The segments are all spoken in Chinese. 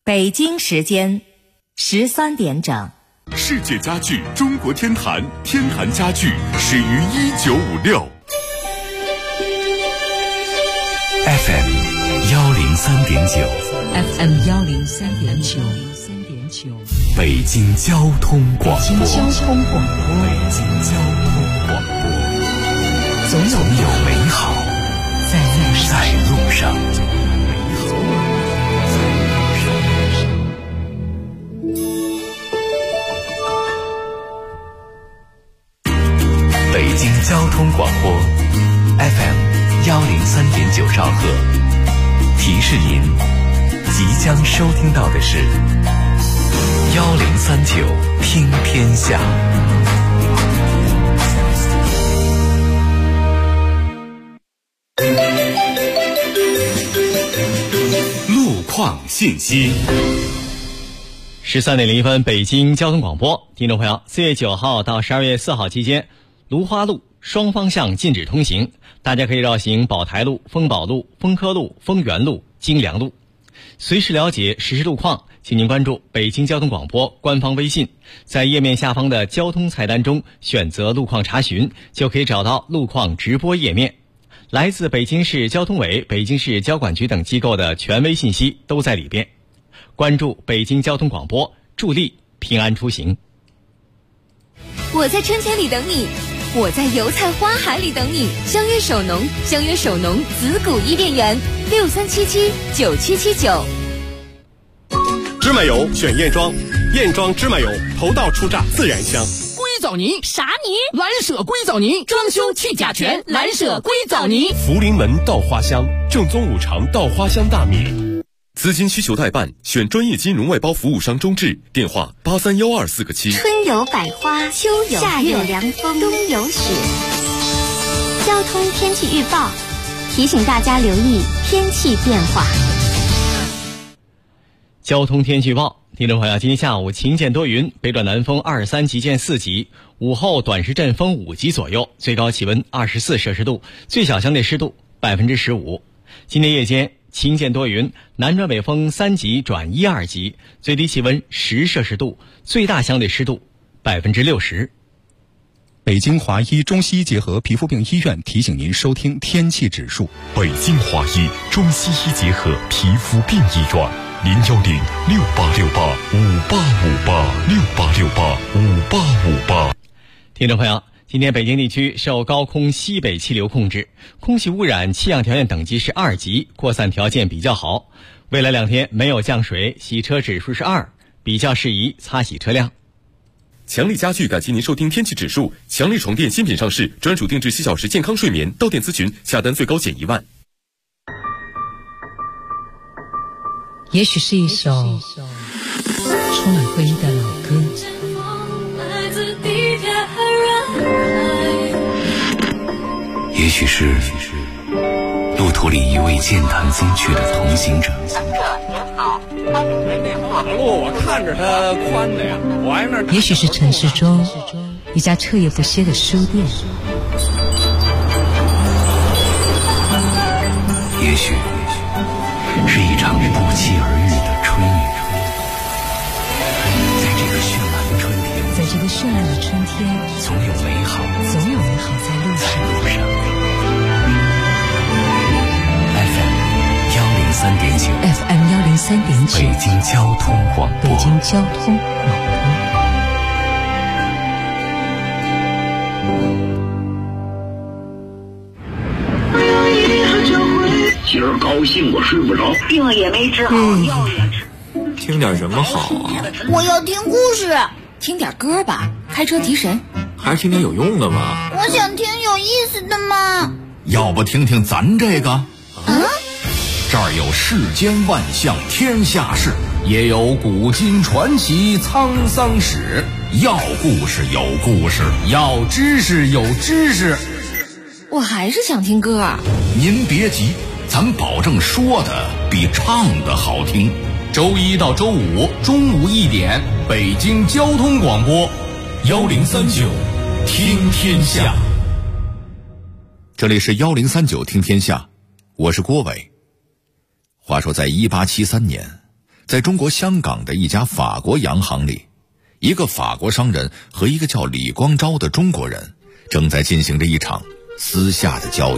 北京时间13点整。 世界家具中国天坛，天坛家具始于1956。FM 103.9 FM 103.9 北京交通广播。 北京交通广播。总有美好在路上。 北京交通广播 FM 103.9兆赫，提示您即将收听到的是1039听天下。路况信息。 13点01分，北京交通广播，听众朋友，4月9号到12月4号期间，芦花路双方向禁止通行，大家可以绕行宝台路、丰宝路、丰科路、丰源路、金良路。随时了解实时路况，请您关注北京交通广播官方微信，在页面下方的交通菜单中选择路况查询，就可以找到路况直播页面。来自北京市交通委、北京市交管局等机构的权威信息都在里边。关注北京交通广播，助力平安出行。 我在春千里等你，我在油菜花海里等你。相约首农，相约首农子谷伊甸园，63779779。 芝麻油选燕庄，燕庄芝麻油头道出榨，自然香。 硅藻泥啥泥？ 蓝舍硅藻泥，装修去甲醛，蓝舍硅藻泥。 福临门稻花香，正宗五常稻花香大米。 资金需求代办，选专业金融外包服务商中智，电话831247个7。 春有百花，秋有夏有凉风，冬有雪。交通天气预报提醒大家留意天气变化。 交通天气预报，听众朋友，今天下午晴间多云，北转南风23级见4级，午后短时阵风5级左右，最高气温24摄氏度，最小相对湿度15%。今天夜间晴间多云，南转北风3级转1、2级，最低气温10摄氏度，最大相对湿度60%。 北京华医中西医结合皮肤病医院提醒您收听天气指数。 北京华医中西医结合皮肤病医院，0106868585858 听众朋友，今天北京地区受高空西北气流控制，空气污染气象条件等级是2级，扩散条件比较好。未来2天没有降水，洗车指数是2，比较适宜擦洗车辆。 强力家具感谢您收听天气指数。强力床垫新品上市，专属定制7小时健康睡眠，到店咨询，下单最高减1万。 也许是一首充满回忆的老歌， 也许是路途里一位健谈风趣的同行者。 那马路我看着它宽的呀，我挨那。 也许是城市中一家彻夜不歇的书店， 也许是一场不期而遇的春雨。在这个绚烂的春天，总有美好在路上。FM 103.9，北京交通广播。 今儿高兴我睡不着，病也没治好，药也吃。 听点什么好啊？ 我要听故事，听点歌吧，开车提神。 还是听点有用的吧。 我想听有意思的嘛。 要不听听咱这个？这儿有世间万象天下事，也有古今传奇沧桑史。要故事有故事，要知识有知识。 我还是想听歌。 您别急，咱保证说的比唱的好听。周1到周5中午1点，北京交通广播1039听天下。这里是1039听天下，我是郭伟。话说在1873年， 在中国香港的一家法国洋行里，一个法国商人和一个叫李光昭的中国人正在进行着一场私下的交易。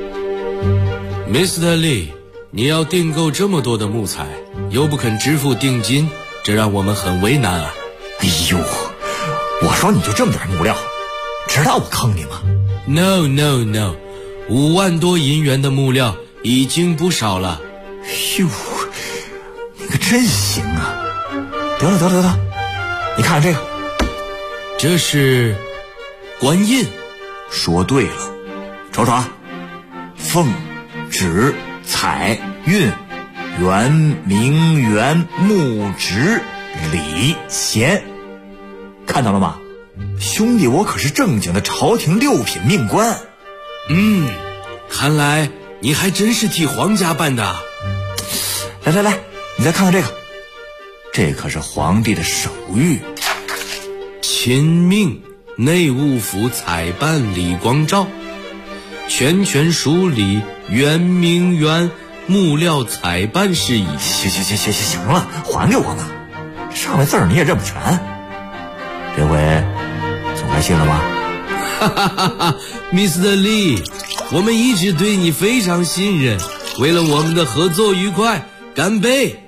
Mr. Lee， 你要订购这么多的木材，又不肯支付定金，这让我们很为难啊。 哎呦，我说你就这么点木料，知道我坑你吗？ No， 5万多银元的木料已经不少了。 哟，你可真行啊！得了，你看看这个， 这是官印。 说对了，瞅瞅啊，凤、纸、彩、韵、圆、明、元、木、直、礼、贤，看到了吗？兄弟，我可是正经的朝廷6品命官。 看来你还真是替皇家办的。 来，你再看看这个，这可是皇帝的手谕。 钦命内务府采办李光昭，全署理圆明园木料采办事宜。 行了，还给我吧，上面字儿你也认不全。这回总该信了吧？ 哈，Mr. Lee， 我们一直对你非常信任，为了我们的合作愉快，干杯！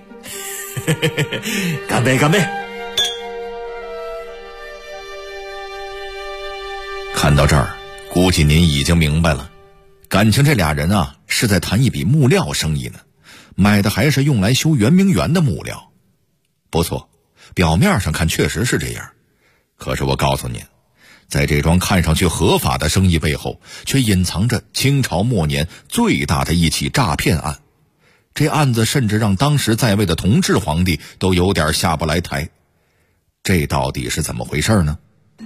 干杯！ 看到这儿，估计您已经明白了，感情这俩人啊是在谈一笔木料生意呢，买的还是用来修圆明园的木料。不错，表面上看确实是这样，可是我告诉您，在这桩看上去合法的生意背后，却隐藏着清朝末年最大的一起诈骗案。这案子甚至让当时在位的同治皇帝都有点下不来台。这到底是怎么回事呢？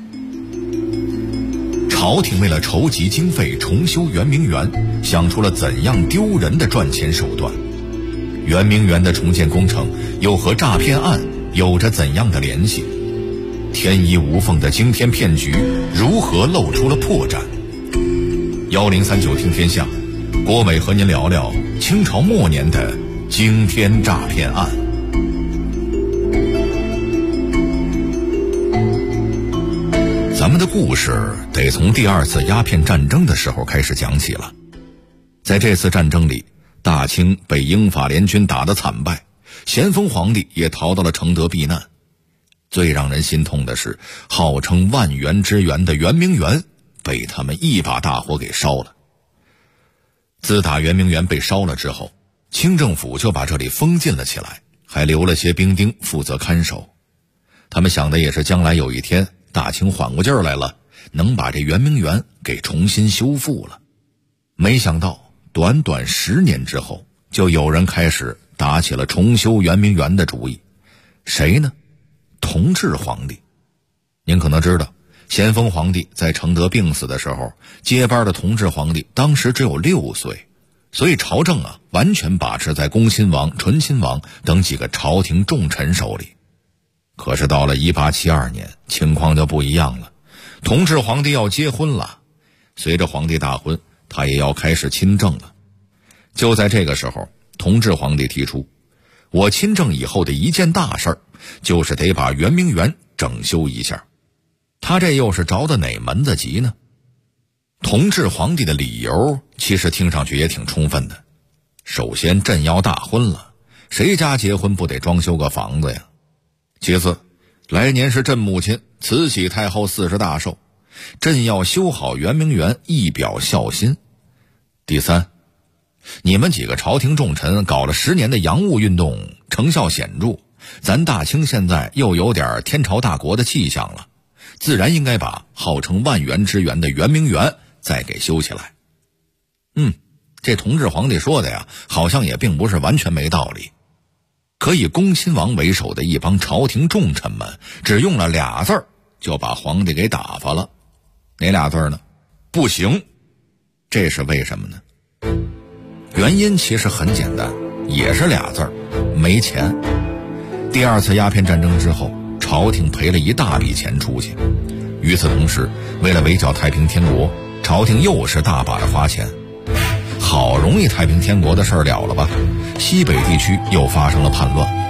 朝廷为了筹集经费重修圆明园，想出了怎样丢人的赚钱手段。圆明园的重建工程又和诈骗案有着怎样的联系？天衣无缝的惊天骗局如何露出了破绽？1039听天下，郭伟和您聊聊清朝末年的惊天诈骗案。咱们的故事得从第2次鸦片战争的时候开始讲起了。在这次战争里，大清被英法联军打得惨败，咸丰皇帝也逃到了承德避难。最让人心痛的是，号称万园之园的圆明园被他们一把大火给烧了。自打圆明园被烧了之后，清政府就把这里封禁了起来，还留了些兵丁负责看守。他们想的也是将来有一天大清缓过劲儿来了，能把这圆明园给重新修复了。没想到短短10年之后，就有人开始打起了重修圆明园的主意。谁呢？同治皇帝。您可能知道，咸丰皇帝在承德病死的时候，接班的同治皇帝当时只有6岁，所以朝政啊完全把持在恭亲王、醇亲王等几个朝廷重臣手里。可是到了1872年，情况就不一样了。同治皇帝要结婚了，随着皇帝大婚，他也要开始亲政了。就在这个时候，同治皇帝提出，我亲政以后的一件大事儿，就是得把圆明园整修一下。他这又是着的哪门子急呢？同治皇帝的理由其实听上去也挺充分的。首先，朕要大婚了，谁家结婚不得装修个房子呀？其次，来年是朕母亲慈禧太后40大寿，朕要修好圆明园以表孝心。第三，你们几个朝廷重臣搞了10年的洋务运动，成效显著，咱大清现在又有点天朝大国的气象了，自然应该把号称万园之园的圆明园再给修起来。这同治皇帝说的呀，好像也并不是完全没道理。可以恭亲王为首的一帮朝廷重臣们，只用了俩字儿就把皇帝给打发了。哪俩字呢？不行。这是为什么呢？原因其实很简单，也是俩字儿，没钱。第2次鸦片战争之后，朝廷赔了一大笔钱出去。与此同时，为了围剿太平天国，朝廷又是大把的花钱。好容易太平天国的事儿了吧，西北地区又发生了叛乱。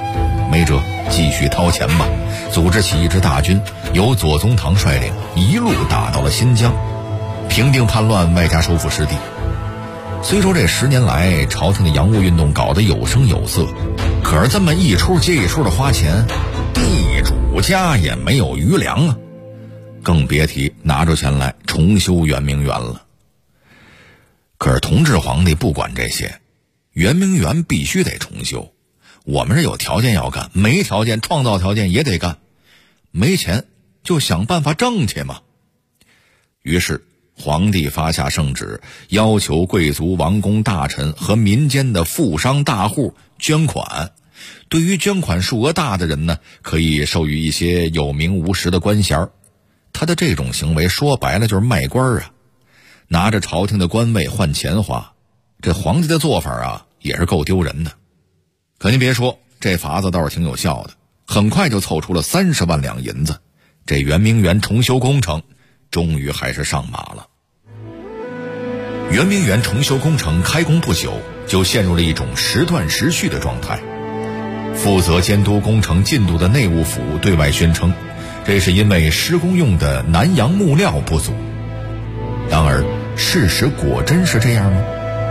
没辙，继续掏钱吧，组织起一支大军，由左宗棠率领，一路打到了新疆，平定叛乱，外加收复失地。虽说这10年来朝廷的洋务运动搞得有声有色，可是这么一出接一出的花钱，地主家也没有余粮啊，更别提拿出钱来重修圆明园了。可是同治皇帝不管这些，圆明园必须得重修，我们是有条件要干，没条件创造条件也得干，没钱就想办法挣去嘛。于是皇帝发下圣旨，要求贵族、王公、大臣和民间的富商大户捐款。对于捐款数额大的人呢，可以授予一些有名无实的官衔。他的这种行为说白了就是卖官啊，拿着朝廷的官位换钱花。这皇帝的做法啊，也是够丢人的。可您别说，这法子倒是挺有效的，很快就凑出了30万两银子。这圆明园重修工程终于还是上马了。圆明园重修工程开工不久，就陷入了一种时断时续的状态。负责监督工程进度的内务府对外宣称，这是因为施工用的南洋木料不足。然而，事实果真是这样吗？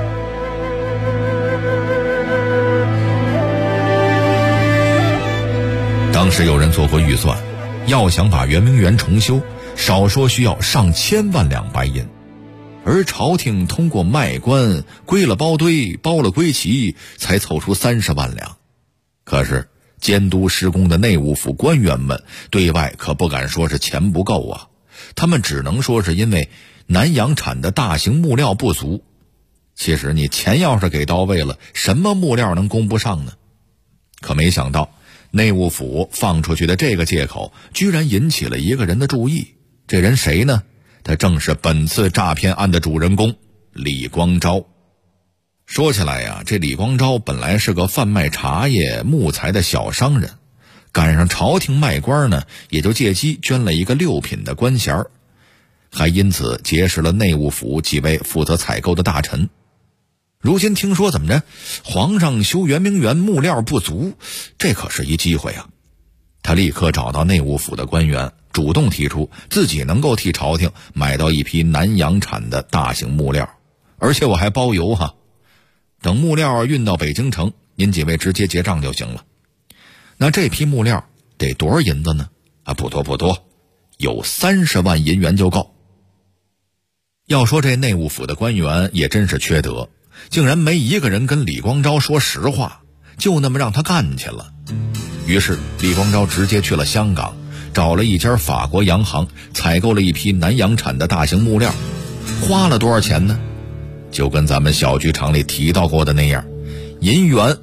当时有人做过预算，要想把圆明园重修，少说需要上千万两白银，而朝廷通过卖官归了包堆，包了归齐，才凑出30万两。可是监督施工的内务府官员们对外可不敢说是钱不够啊，他们只能说是因为南洋产的大型木料不足。其实你钱要是给到位了，什么木料能供不上呢？可没想到内务府放出去的这个借口居然引起了一个人的注意。这人谁呢？他正是本次诈骗案的主人公李光昭。说起来呀，这李光昭本来是个贩卖茶叶、木材的小商人，赶上朝廷卖官呢，也就借机捐了一个6品的官衔，还因此结识了内务府几位负责采购的大臣。如今听说怎么着，皇上修圆明园木料不足，这可是一机会啊！他立刻找到内务府的官员，主动提出自己能够替朝廷买到一批南洋产的大型木料，而且我还包邮哈。等木料运到北京城，您几位直接结账就行了。那这批木料得多少银子呢？不多，有30万银元就够。要说这内务府的官员也真是缺德，竟然没一个人跟李光昭说实话，就那么让他干去了。于是李光昭直接去了香港，找了一家法国洋行，采购了一批南洋产的大型木料。花了多少钱呢？就跟咱们小剧场里提到过的那样，银元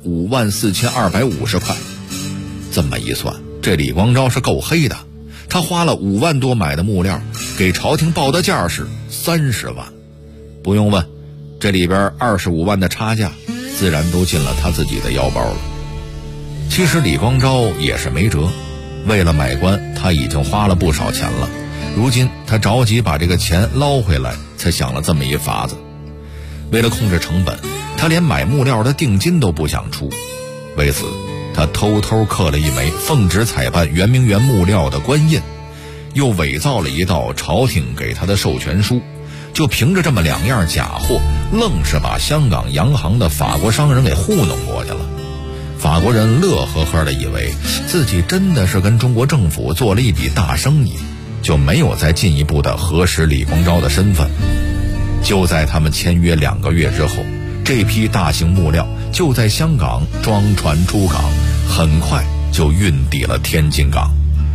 54250块。这么一算，这李光昭是够黑的，他花了5万多买的木料，给朝廷报的价是30万。不用问，这里边25万的差价自然都进了他自己的腰包了。其实李光昭也是没辙，为了买官他已经花了不少钱了，如今他着急把这个钱捞回来，才想了这么一法子。为了控制成本，他连买木料的定金都不想出。为此他偷偷刻了一枚奉旨采办圆明园木料的官印，又伪造了一道朝廷给他的授权书，就凭着这么2样假货，愣是把香港洋行的法国商人给糊弄过去了。法国人乐呵呵地以为自己真的是跟中国政府做了一笔大生意，就没有再进一步的核实李光昭的身份。就在他们签约2个月之后，这批大型木料就在香港装船出港，很快就运抵了天津港。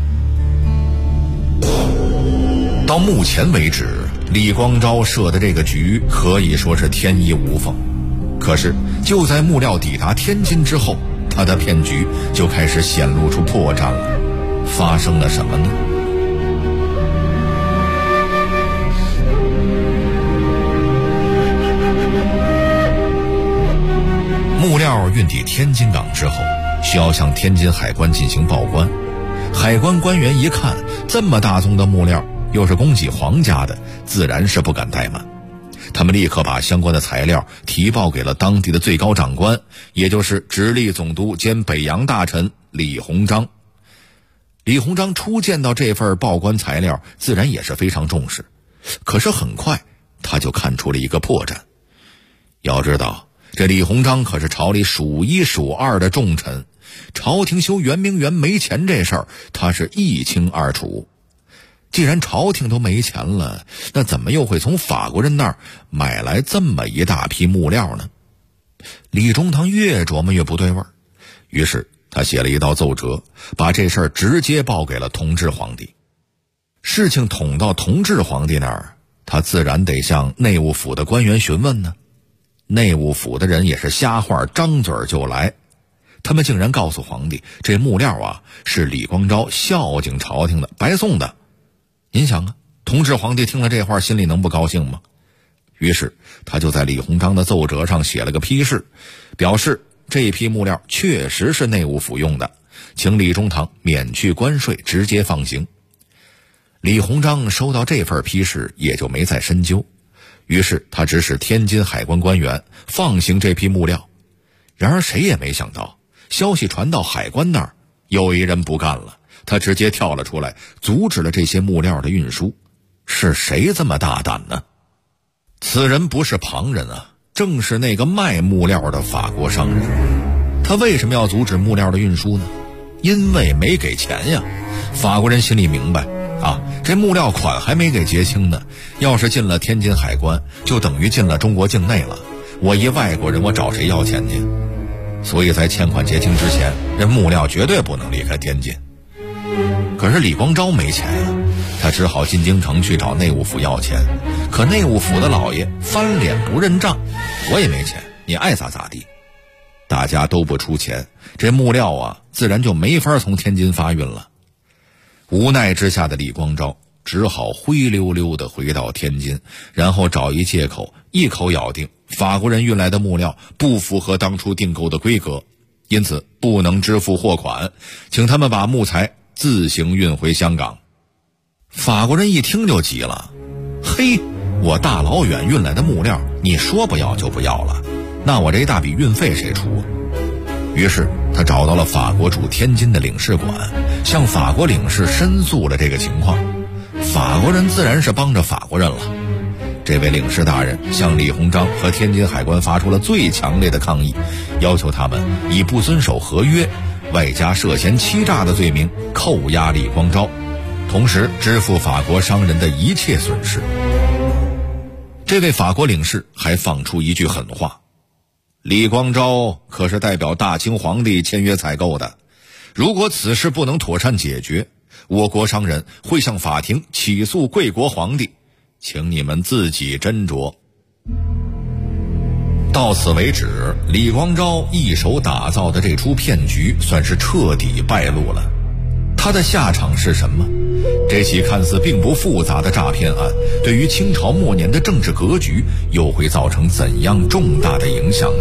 到目前为止，李光昭设的这个局可以说是天衣无缝。可是就在木料抵达天津之后，他的骗局就开始显露出破绽了。发生了什么呢？木料运抵天津港之后，需要向天津海关进行报关。海关官员一看，这么大宗的木料，又是供给皇家的，自然是不敢怠慢。 他们立刻把相关的材料提报给了当地的最高长官，也就是直隶总督兼北洋大臣李鸿章。李鸿章初见到这份报关材料，自然也是非常重视。可是很快他就看出了一个破绽。要知道，这李鸿章可是朝里数一数二的重臣，朝廷修圆明园没钱这事儿，他是一清二楚。既然朝廷都没钱了，那怎么又会从法国人那儿买来这么一大批木料呢？李中堂越琢磨越不对味儿，于是他写了一道奏折，把这事儿直接报给了同治皇帝。事情捅到同治皇帝那儿，他自然得向内务府的官员询问呢。内务府的人也是瞎话张嘴就来，他们竟然告诉皇帝，这木料啊是李光昭孝敬朝廷的，白送的。您想啊，同治皇帝听了这话，心里能不高兴吗？于是他就在李鸿章的奏折上写了个批示，表示这批木料确实是内务府用的，请李中堂免去关税，直接放行。李鸿章收到这份批示，也就没再深究，于是他指使天津海关官员放行这批木料。然而谁也没想到，消息传到海关那儿，有一人不干了，他直接跳了出来，阻止了这些木料的运输。是谁这么大胆呢？此人不是旁人啊，正是那个卖木料的法国商人。他为什么要阻止木料的运输呢？因为没给钱呀。法国人心里明白啊，这木料款还没给结清呢，要是进了天津海关，就等于进了中国境内了。我一外国人，我找谁要钱去？所以在欠款结清之前，这木料绝对不能离开天津。可是李光昭没钱啊，他只好进京城去找内务府要钱。可内务府的老爷翻脸不认账，我也没钱，你爱咋咋地。大家都不出钱，这木料啊自然就没法从天津发运了。无奈之下的李光昭只好灰溜溜地回到天津，然后找一借口，一口咬定法国人运来的木料不符合当初订购的规格，因此不能支付货款，请他们把木材自行运回香港。法国人一听就急了，嘿，我大老远运来的木料，你说不要就不要了，那我这一大笔运费谁出？于是他找到了法国驻天津的领事馆，向法国领事申诉了这个情况。法国人自然是帮着法国人了。这位领事大人向李鸿章和天津海关发出了最强烈的抗议，要求他们以不遵守合约外加涉嫌欺诈的罪名扣押李光昭，同时支付法国商人的一切损失。这位法国领事还放出一句狠话，李光昭可是代表大清皇帝签约采购的，如果此事不能妥善解决，我国商人会向法庭起诉贵国皇帝，请你们自己斟酌。到此为止，李光昭一手打造的这出骗局算是彻底败露了。他的下场是什么？这起看似并不复杂的诈骗案，对于清朝末年的政治格局又会造成怎样重大的影响呢？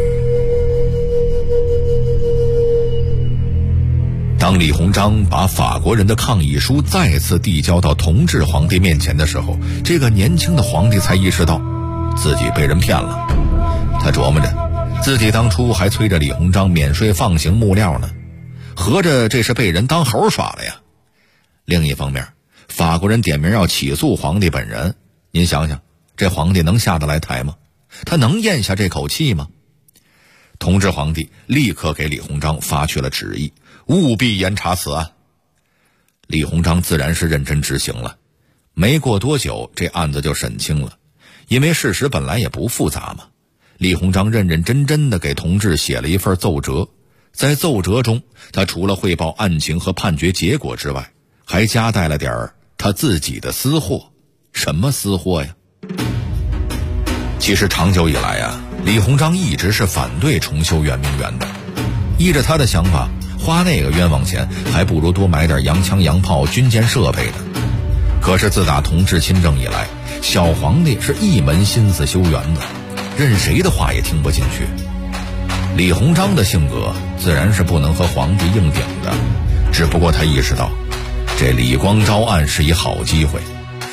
当李鸿章把法国人的抗议书再次递交到同治皇帝面前的时候，这个年轻的皇帝才意识到自己被人骗了。他琢磨着，自己当初还催着李鸿章免税放行木料呢，合着这是被人当猴耍了呀。另一方面，法国人点名要起诉皇帝本人，您想想，这皇帝能下得来台吗？他能咽下这口气吗？同治皇帝立刻给李鸿章发去了旨意，务必严查此案。李鸿章自然是认真执行了，没过多久，这案子就审清了。因为事实本来也不复杂嘛，李鸿章认认真真地给同治写了一份奏折。在奏折中，他除了汇报案情和判决结果之外，还夹带了点他自己的私货。什么私货呀？其实长久以来啊，李鸿章一直是反对重修圆明园的。依着他的想法，花那个冤枉钱还不如多买点洋枪洋炮军舰设备呢。可是自打同治亲政以来，小皇帝是一门心思修园子，任谁的话也听不进去。李鸿章的性格自然是不能和皇帝硬顶的，只不过他意识到这李光昭案是一好机会，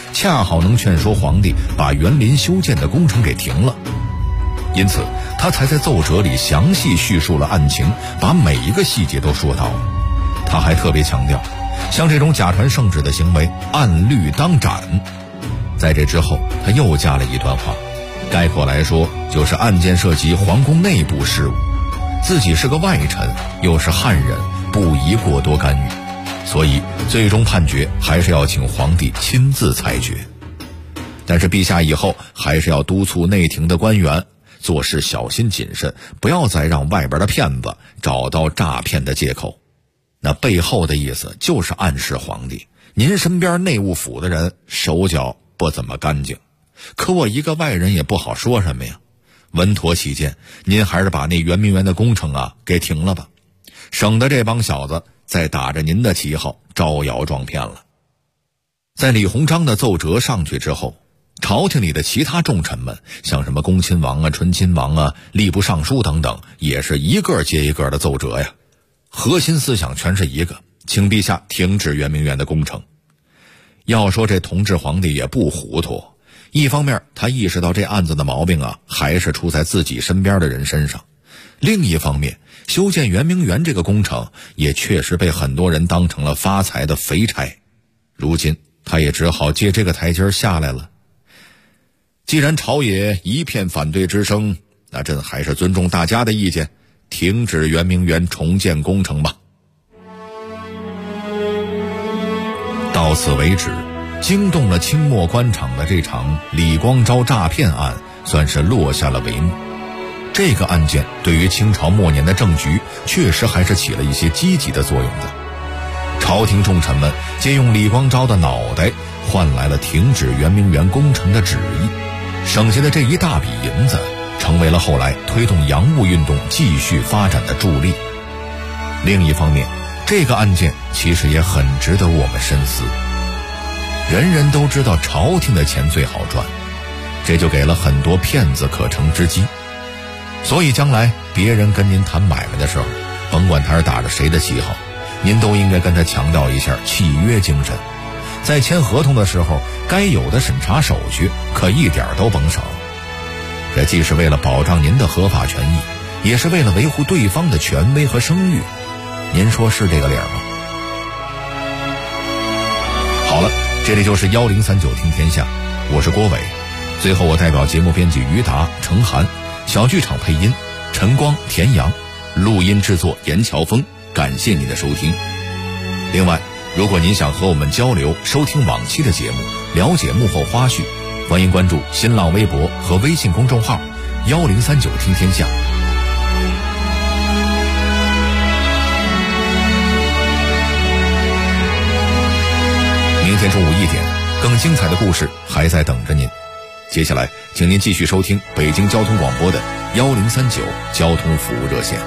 恰好能劝说皇帝把园林修建的工程给停了。因此他才在奏折里详细叙述了案情，把每一个细节都说到了。他还特别强调，像这种假传圣旨的行为，按律当斩。在这之后，他又加了一段话，概括来说，就是案件涉及皇宫内部事务，自己是个外臣，又是汉人，不宜过多干预，所以最终判决还是要请皇帝亲自裁决。但是陛下以后还是要督促内廷的官员做事小心谨慎，不要再让外边的骗子找到诈骗的借口。那背后的意思就是暗示皇帝，您身边内务府的人手脚不怎么干净，可我一个外人也不好说什么呀。稳妥起见，您还是把那圆明园的工程给停了吧，省得这帮小子再打着您的旗号招摇撞骗了。在李鸿章的奏折上去之后，朝廷里的其他重臣们，像什么恭亲王春亲王吏部尚书等等，也是一个接一个的奏折呀。核心思想全是一个，请陛下停止圆明园的工程。要说这同治皇帝也不糊涂，一方面他意识到这案子的毛病还是出在自己身边的人身上，另一方面修建圆明园这个工程也确实被很多人当成了发财的肥差，如今他也只好借这个台阶下来了。既然朝野一片反对之声，那朕还是尊重大家的意见，停止圆明园重建工程吧。到此为止，惊动了清末官场的这场李光昭诈骗案算是落下了帷幕。这个案件对于清朝末年的政局确实还是起了一些积极的作用的。朝廷重臣们借用李光昭的脑袋换来了停止圆明园工程的旨意，省下的这一大笔银子成为了后来推动洋务运动继续发展的助力。另一方面，这个案件其实也很值得我们深思。人人都知道朝廷的钱最好赚，这就给了很多骗子可乘之机。所以将来别人跟您谈买卖的时候，甭管他是打着谁的旗号，您都应该跟他强调一下契约精神。在签合同的时候，该有的审查手续可一点都甭省。这既是为了保障您的合法权益，也是为了维护对方的权威和声誉。您说是这个理儿吗？好了，这里就是1039听天下，我是郭伟。最后我代表节目编辑于达、程涵，小剧场配音陈光、田阳，录音制作严乔峰，感谢您的收听。另外，如果您想和我们交流，收听往期的节目，了解幕后花絮，欢迎关注新浪微博和微信公众号1039听天下。明天中午1点，更精彩的故事还在等着您。接下来，请您继续收听北京交通广播的1039交通服务热线。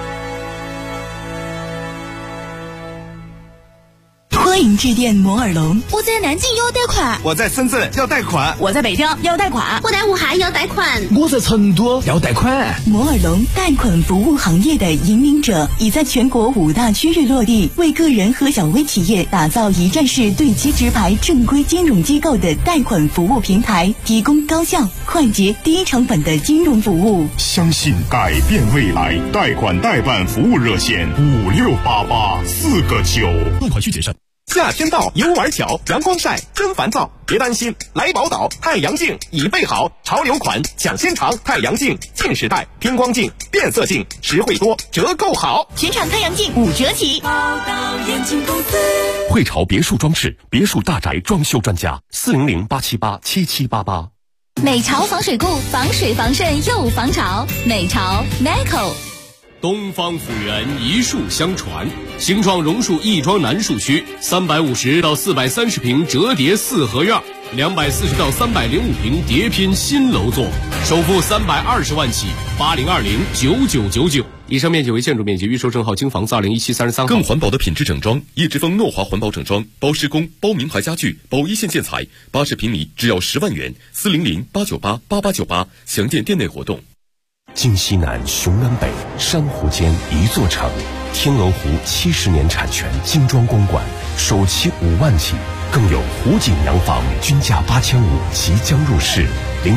欢迎致电摩尔龙，我在南京要贷款， 我在深圳要贷款， 我在北京要贷款， 我在武汉要贷款， 我在成都要贷款。 摩尔龙贷款服务行业的引领者，已在全国5大区域落地，为个人和小微企业打造一站式对接直排正规金融机构的贷款服务平台，提供高效、快捷、低成本的金融服务。 相信改变未来，贷款代办服务热线5688-4个9。 贷款需谨慎。夏天到，游玩巧，阳光晒，真烦躁。别担心，来宝岛太阳镜已备好，潮流款抢先尝，太阳镜近视带、偏光镜、变色镜，实惠多，折扣好， 全场太阳镜5折起。 宝岛眼镜公司， 汇潮别墅装饰，别墅大宅装修专家，400-878-7788。 美潮防水固，防水防渗又防潮。美潮 Meco。 东方府源一树相传，新创榕树亦庄南树区350到430平折叠4合院，240到305平叠拼新楼座，首付320万起，80209999。以上面积为建筑面积，预售证号京房子2017-33号。 更环保的品质整装，叶之峰诺华环保整装，包施工，包名牌家具，包一线建材，80平米只要10万元，400-898-8898，详见店内活动。 晋西南，雄南北，珊瑚间一座城。天鹅湖70年产权精装公馆，首期5万起， 更有湖景洋房均价8500即将入市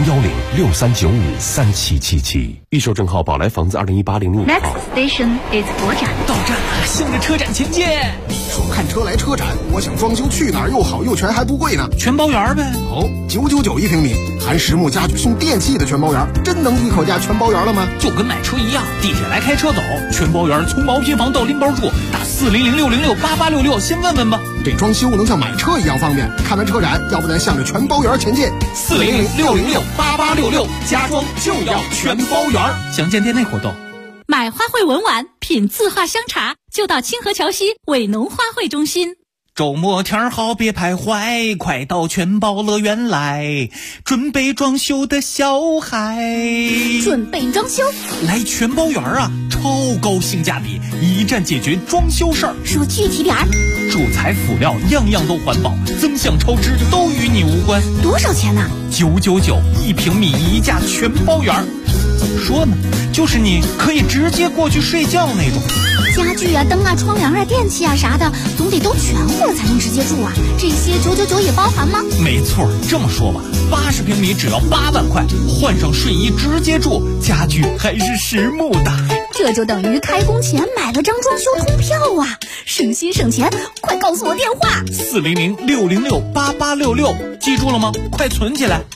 ，01063953777。预售证号宝来房子2018-00。 Next station is 国展。 到站了，向着车展前进。 说看车来车展，我想装修去哪儿又好又全还不贵呢？ 全包圆呗。 哦，999一平米，含实木家具送电器的全包圆，真能一口价全包圆了吗？ 就跟买车一样，地铁来开车走，全包圆从毛坯房到拎包住，打400-606-8866，先问问吧。 这装修能像买车一样方便，看完车展，要不咱向着全包圆前进。 400-606-8866，家装就要全包圆。详见店内活动。 买花卉文玩，品字画香茶，就到清河桥西伟农花卉中心。 周末天好别徘徊，快到全包乐园来，准备装修的小孩。 准备装修来全包园啊，超高性价比，一站解决装修事儿。 说具体点儿， 主材辅料样样都环保，增项超支都与你无关。 多少钱呢 ？999一平米一价全包圆。怎么说呢？就是你可以直接过去睡觉那种。 家具啊、灯啊、窗帘啊、电器啊啥的，总得都全乎了才能直接住啊。这些999也包含吗？ 没错，这么说吧，80平米只要8万块，换上睡衣直接住，家具还是实木的。 这就等于开工前买了张装修通票啊！省心省钱，快告诉我电话 400-606-8866，记住了吗？快存起来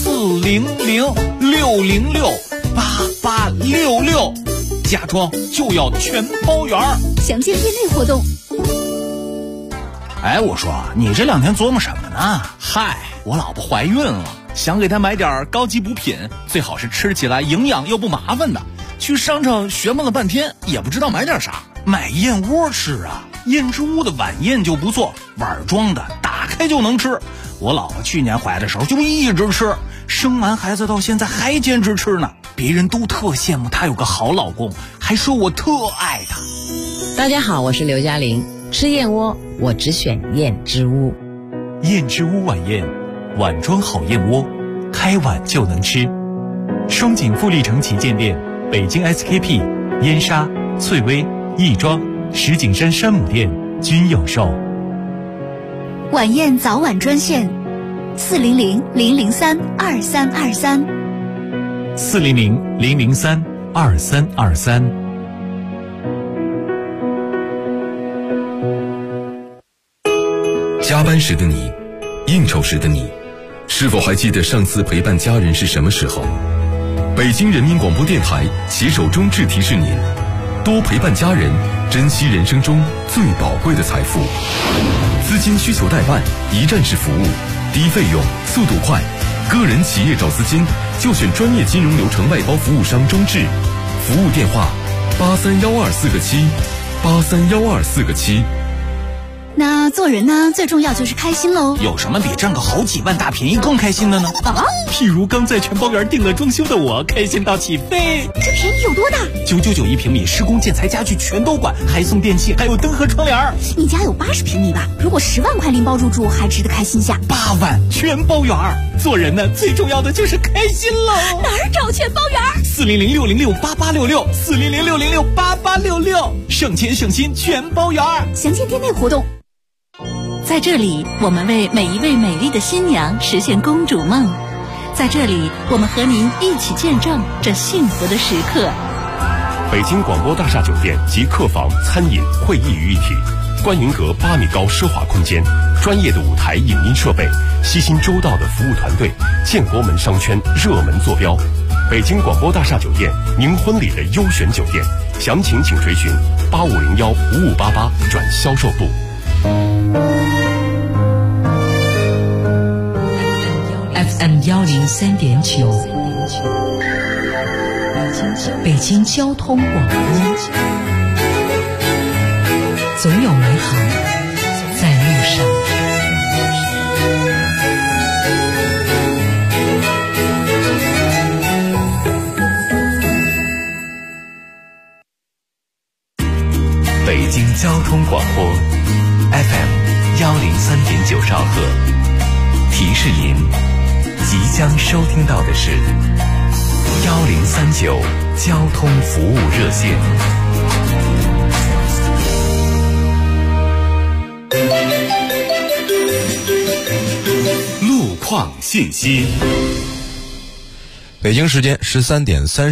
，400-606-8866，家装就要全包圆。 详见店内活动。 哎，我说你这2天琢磨什么呢？嗨，我老婆怀孕了，想给她买点高级补品，最好是吃起来营养又不麻烦的。去商场学问了半天，也不知道买点啥。买燕窝吃啊，燕之屋的晚宴就不错，碗装的，打开就能吃。我老婆去年怀的时候就一直吃，生完孩子到现在还坚持吃呢。别人都特羡慕她有个好老公，还说我特爱她。 大家好，我是刘嘉玲。吃燕窝我只选燕之屋。 燕之屋晚宴，碗装好燕窝，开碗就能吃。双井富力城旗舰店、北京 SKP、燕莎、翠微、亦庄、石景山山姆店均有售。 晚宴早晚专线400-003-2323 400-003-2323。 加班时的你，应酬时的你，是否还记得上次陪伴家人是什么时候？北京人民广播电台携手中智提示您，多陪伴家人，珍惜人生中最宝贵的财富。资金需求代办，一站式服务，低费用，速度快。个人企业找资金，就选专业金融流程外包服务商中智。服务电话831247，831247。 那做人呢，最重要就是开心喽。 有什么比占个好几万大便宜更开心的呢？ 啊， 譬如刚在全包园订了装修的我，开心到起飞。 这便宜有多大 ？999一平米，施工建材家具全都管，还送电器，还有灯和窗帘。 你家有80平米吧？如果10万块拎包入住，还值得开心下。 8万全包圆。做人呢，最重要的就是开心喽。 哪儿找全包圆 ？400-606-8866 400-606-8866，省钱省心全包圆。 详见店内活动。 在这里，我们为每一位美丽的新娘实现公主梦。在这里，我们和您一起见证这幸福的时刻。 北京广播大厦酒店集客房、餐饮、会议于一体，观云阁8米高奢华空间，专业的舞台影音设备，悉心周到的服务团队，建国门商圈热门坐标。北京广播大厦酒店，您婚礼的优选酒店，详情请垂询8501-5588转销售部。 FM 103.9，北京交通广播，总有美好在路上。 北京交通广播 FM 103.9兆赫，提示您即将收听到的是1039交通服务热线。 创信息。 北京时间13点30。